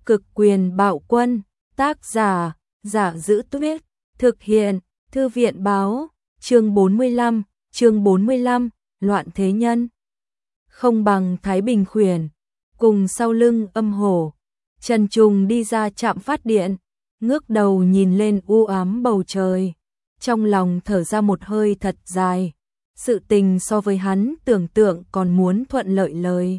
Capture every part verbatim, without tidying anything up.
Cực quyền bạo quân, tác giả, Giả Giữ Tuyết, thực hiện, Thư viện báo, chương bốn mươi lăm, chương bốn mươi lăm, loạn thế nhân. Không bằng Thái Bình khuyển, cùng sau lưng Âm Hổ, Trần Trùng đi ra trạm phát điện, ngước đầu nhìn lên u ám bầu trời, trong lòng thở ra một hơi thật dài. Sự tình so với hắn tưởng tượng còn muốn thuận lợi lời.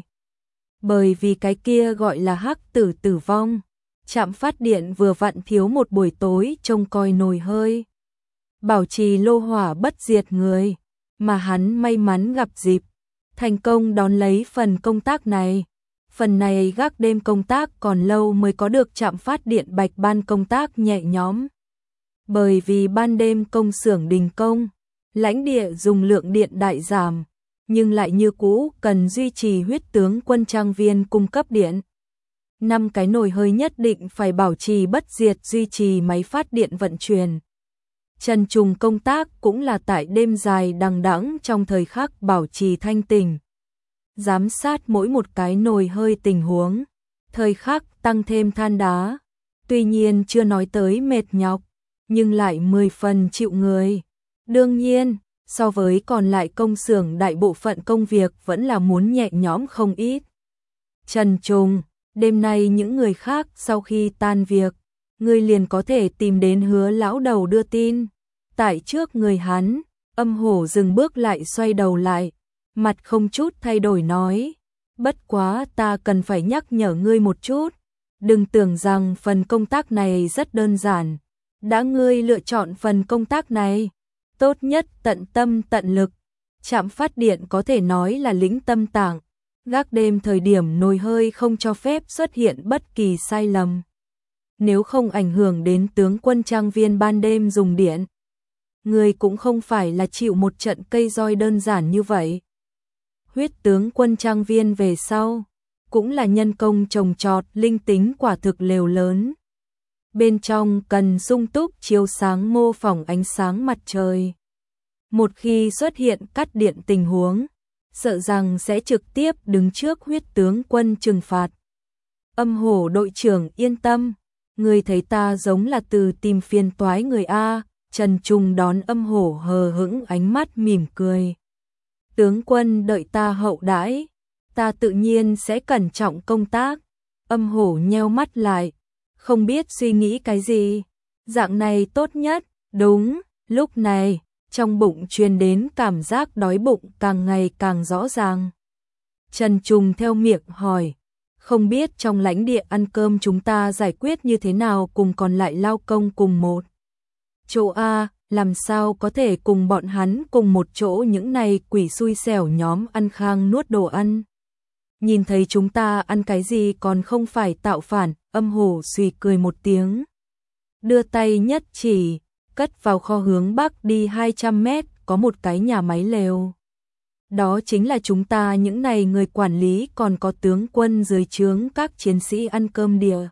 Bởi vì cái kia gọi là hắc tử tử vong, trạm phát điện vừa vặn thiếu một buổi tối trông coi nồi hơi, bảo trì lô hỏa bất diệt người, mà hắn may mắn gặp dịp, thành công đón lấy phần công tác này. Phần này gác đêm công tác còn lâu mới có được trạm phát điện Bạch Ban công tác nhẹ nhõm. Bởi vì ban đêm công xưởng đình công, lãnh địa dùng lượng điện đại giảm, nhưng lại như cũ cần duy trì huyết tướng quân trang viên cung cấp điện. Năm cái nồi hơi nhất định phải bảo trì bất diệt duy trì máy phát điện vận chuyển. Trần Trùng công tác cũng là tại đêm dài đằng đẵng trong thời khắc bảo trì thanh tỉnh, giám sát mỗi một cái nồi hơi tình huống, thời khắc tăng thêm than đá. Tuy nhiên chưa nói tới mệt nhọc, nhưng lại mười phần chịu người. Đương nhiên, so với còn lại công xưởng đại bộ phận công việc vẫn là muốn nhẹ nhõm không ít. Trần Trùng, đêm nay những người khác sau khi tan việc, người liền có thể tìm đến Hứa lão đầu đưa tin. Tại trước người hắn, Âm Hổ dừng bước lại xoay đầu lại, mặt không chút thay đổi nói, bất quá ta cần phải nhắc nhở ngươi một chút, đừng tưởng rằng phần công tác này rất đơn giản. Đã ngươi lựa chọn phần công tác này, tốt nhất tận tâm tận lực. Trạm phát điện có thể nói là lĩnh tâm tạng, gác đêm thời điểm nồi hơi không cho phép xuất hiện bất kỳ sai lầm. Nếu không ảnh hưởng đến tướng quân trang viên ban đêm dùng điện, người cũng không phải là chịu một trận cây roi đơn giản như vậy. Huyết tướng quân trang viên về sau, cũng là nhân công trồng trọt linh tính quả thực lều lớn. Bên trong cần sung túc chiếu sáng mô phỏng ánh sáng mặt trời. Một khi xuất hiện cắt điện tình huống, sợ rằng sẽ trực tiếp đứng trước huyết tướng quân trừng phạt. Âm Hổ đội trưởng yên tâm, người thấy ta giống là từ tìm phiền toái người A. Trần Trùng đón Âm Hổ hờ hững ánh mắt mỉm cười. Tướng quân đợi ta hậu đãi, ta tự nhiên sẽ cẩn trọng công tác. Âm Hổ nheo mắt lại, không biết suy nghĩ cái gì. Dạng này tốt nhất, đúng. Lúc này, trong bụng truyền đến cảm giác đói bụng càng ngày càng rõ ràng. Trần Trùng theo miệng hỏi, không biết trong lãnh địa ăn cơm chúng ta giải quyết như thế nào cùng còn lại lao công cùng một chỗ A, làm sao có thể cùng bọn hắn cùng một chỗ những này quỷ xui xẻo nhóm ăn khang nuốt đồ ăn. Nhìn thấy chúng ta ăn cái gì còn không phải tạo phản. Âm Hổ suy cười một tiếng, đưa tay nhất chỉ, cất vào kho hướng bắc đi hai trăm mét, có một cái nhà máy lều. Đó chính là chúng ta những này người quản lý còn có tướng quân dưới trướng các chiến sĩ ăn cơm địa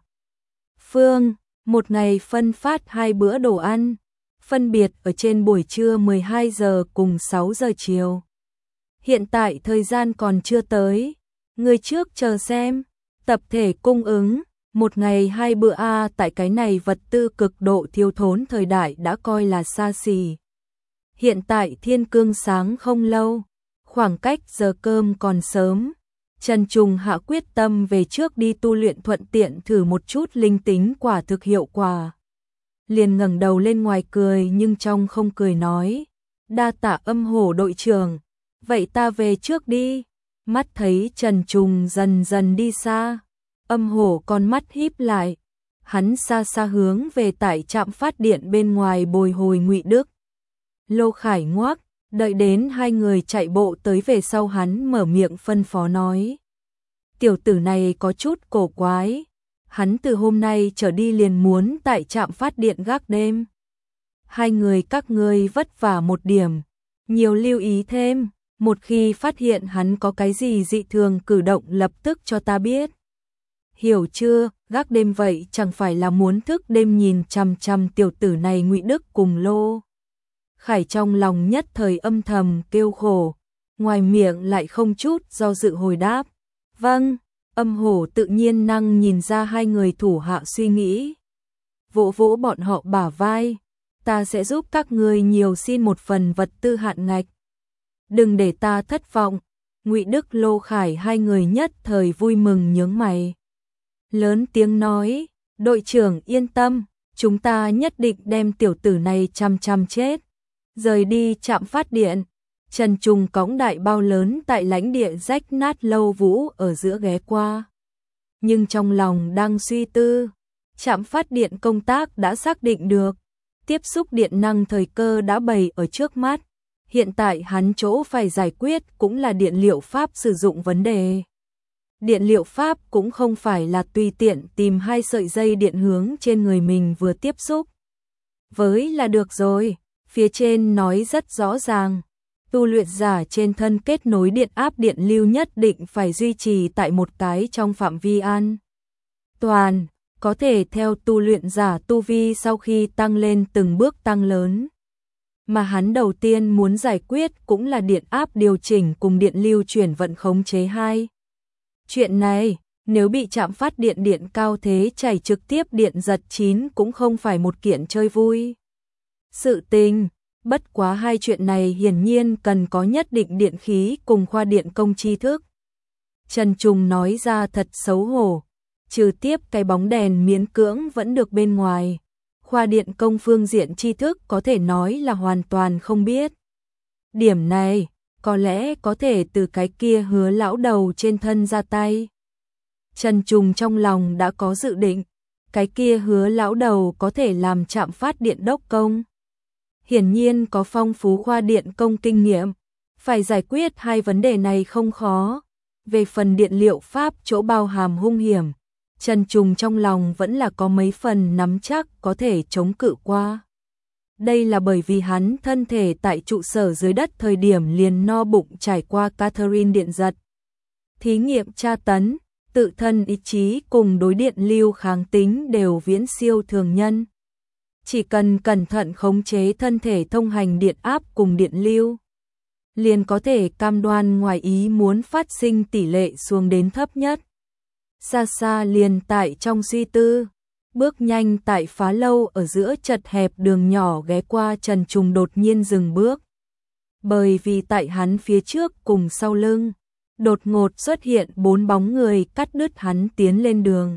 phương, một ngày phân phát hai bữa đồ ăn, phân biệt ở trên buổi trưa mười hai giờ cùng sáu giờ chiều. Hiện tại thời gian còn chưa tới, người trước chờ xem, tập thể cung ứng, một ngày hai bữa A tại cái này vật tư cực độ thiếu thốn thời đại đã coi là xa xỉ. Hiện tại thiên cương sáng không lâu, khoảng cách giờ cơm còn sớm, Trần Trùng hạ quyết tâm về trước đi tu luyện thuận tiện thử một chút linh tính quả thực hiệu quả. Liền ngẩng đầu lên ngoài cười nhưng trong không cười nói, đa tạ Âm Hổ đội trưởng, vậy ta về trước đi. Mắt thấy Trần Trùng dần dần đi xa, Âm Hổ con mắt híp lại, hắn xa xa hướng về tại trạm phát điện bên ngoài bồi hồi Ngụy Đức. Lô Khải ngoác, đợi đến hai người chạy bộ tới về sau hắn mở miệng phân phó nói, tiểu tử này có chút cổ quái, hắn từ hôm nay trở đi liền muốn tại trạm phát điện gác đêm. Hai người các ngươi vất vả một điểm, nhiều lưu ý thêm, một khi phát hiện hắn có cái gì dị thường cử động lập tức cho ta biết. Hiểu chưa? Gác đêm vậy chẳng phải là muốn thức đêm nhìn chằm chằm tiểu tử này. Ngụy Đức cùng Lô Khải trong lòng nhất thời âm thầm kêu khổ, ngoài miệng lại không chút do dự hồi đáp, vâng. Âm hổ tự nhiên năng nhìn ra hai người thủ hạ suy nghĩ. Vỗ vỗ bọn họ bả vai, ta sẽ giúp các ngươi nhiều xin một phần vật tư hạn ngạch. Đừng để ta thất vọng. Ngụy Đức Lô Khải hai người nhất thời vui mừng nhướng mày. Lớn tiếng nói, đội trưởng yên tâm, chúng ta nhất định đem tiểu tử này chăm chăm chết. Rời đi trạm phát điện, Trần Trùng cõng đại bao lớn tại lãnh địa rách nát Lâu Vũ ở giữa ghé qua. Nhưng trong lòng đang suy tư, trạm phát điện công tác đã xác định được, tiếp xúc điện năng thời cơ đã bày ở trước mắt. Hiện tại hắn chỗ phải giải quyết cũng là điện liệu pháp sử dụng vấn đề. Điện liệu pháp cũng không phải là tùy tiện tìm hai sợi dây điện hướng trên người mình vừa tiếp xúc với là được rồi. Phía trên nói rất rõ ràng, tu luyện giả trên thân kết nối điện áp điện lưu nhất định phải duy trì tại một cái trong phạm vi an toàn, có thể theo tu luyện giả tu vi sau khi tăng lên từng bước tăng lớn. Mà hắn đầu tiên muốn giải quyết cũng là điện áp điều chỉnh cùng điện lưu chuyển vận khống chế hai. Chuyện này, nếu bị trạm phát điện điện cao thế chảy trực tiếp điện giật chín cũng không phải một kiện chơi vui. Sự tình, bất quá hai chuyện này hiển nhiên cần có nhất định điện khí cùng khoa điện công tri thức. Trần Trùng nói ra thật xấu hổ, trừ tiếp cái bóng đèn miễn cưỡng vẫn được bên ngoài. Khoa điện công phương diện tri thức có thể nói là hoàn toàn không biết. Điểm này, có lẽ có thể từ cái kia Hứa lão đầu trên thân ra tay. Trần Trùng trong lòng đã có dự định, cái kia Hứa lão đầu có thể làm trạm phát điện đốc công. Hiển nhiên có phong phú khoa điện công kinh nghiệm, phải giải quyết hai vấn đề này không khó. Về phần điện liệu pháp chỗ bao hàm hung hiểm, Trần Trùng trong lòng vẫn là có mấy phần nắm chắc có thể chống cự qua. Đây là bởi vì hắn thân thể tại trụ sở dưới đất thời điểm liền no bụng trải qua Catherine điện giật. Thí nghiệm tra tấn, tự thân ý chí cùng đối điện lưu kháng tính đều viễn siêu thường nhân. Chỉ cần cẩn thận khống chế thân thể thông hành điện áp cùng điện lưu, liền có thể cam đoan ngoài ý muốn phát sinh tỷ lệ xuống đến thấp nhất. Xa xa liền tại trong suy tư, bước nhanh tại phá lâu ở giữa chật hẹp đường nhỏ ghé qua Trần Trùng đột nhiên dừng bước. Bởi vì tại hắn phía trước cùng sau lưng, đột ngột xuất hiện bốn bóng người cắt đứt hắn tiến lên đường.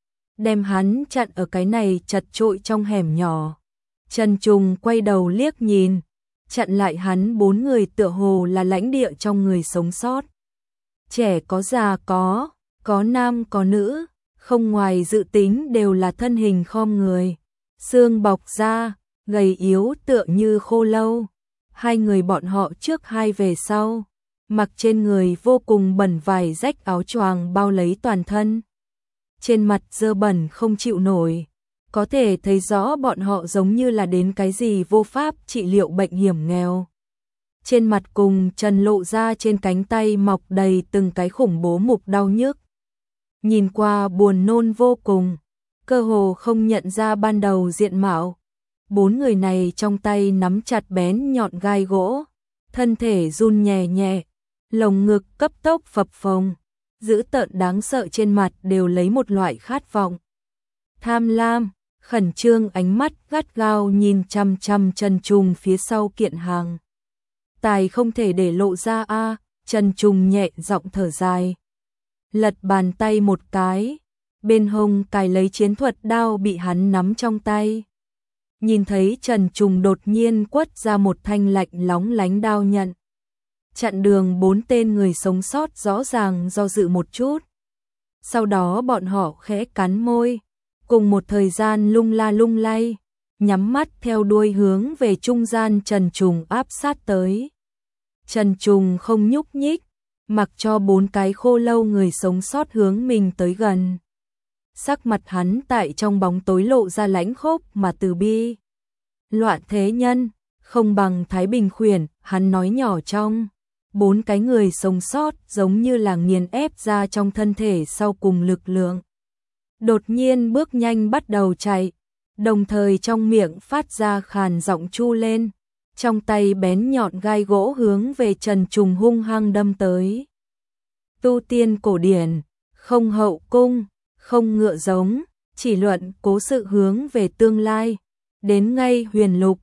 Đem hắn chặn ở cái này chật trội trong hẻm nhỏ. Trần Trùng quay đầu liếc nhìn, chặn lại hắn bốn người tựa hồ là lãnh địa trong người sống sót. Trẻ có già có, có nam có nữ, không ngoài dự tính đều là thân hình khom người, xương bọc da, gầy yếu tựa như khô lâu. Hai người bọn họ trước hai về sau, mặc trên người vô cùng bẩn vải rách áo choàng bao lấy toàn thân. Trên mặt dơ bẩn không chịu nổi, có thể thấy rõ bọn họ giống như là đến cái gì vô pháp trị liệu bệnh hiểm nghèo. Trên mặt cùng Trần lộ ra trên cánh tay mọc đầy từng cái khủng bố mục đau nhức. Nhìn qua buồn nôn vô cùng, cơ hồ không nhận ra ban đầu diện mạo. Bốn người này trong tay nắm chặt bén nhọn gai gỗ, thân thể run nhẹ nhẹ, lồng ngực cấp tốc phập phồng, dữ tợn đáng sợ trên mặt đều lấy một loại khát vọng. Tham lam, khẩn trương ánh mắt gắt gao nhìn chăm chăm Trần Trùng phía sau kiện hàng. Tài không thể để lộ ra a, Trần Trùng nhẹ giọng thở dài. Lật bàn tay một cái, bên hông cài lấy chiến thuật đao bị hắn nắm trong tay. Nhìn thấy Trần Trùng đột nhiên quất ra một thanh lạnh lóng lánh đao nhận. Chặn đường bốn tên người sống sót rõ ràng do dự một chút. Sau đó bọn họ khẽ cắn môi, cùng một thời gian lung la lung lay, nhắm mắt theo đuôi hướng về trung gian Trần Trùng áp sát tới. Trần Trùng không nhúc nhích, mặc cho bốn cái khô lâu người sống sót hướng mình tới gần. Sắc mặt hắn tại trong bóng tối lộ ra lãnh khốc mà từ bi. Loạn thế nhân, không bằng Thái Bình khuyển, hắn nói nhỏ trong. Bốn cái người sống sót giống như là nghiền ép ra trong thân thể sau cùng lực lượng. Đột nhiên bước nhanh bắt đầu chạy, đồng thời trong miệng phát ra khàn giọng chu lên. Trong tay bén nhọn gai gỗ hướng về Trần Trùng hung hăng đâm tới. Tu tiên cổ điển, không hậu cung, không ngựa giống, chỉ luận cố sự hướng về tương lai. Đến ngay huyền lục,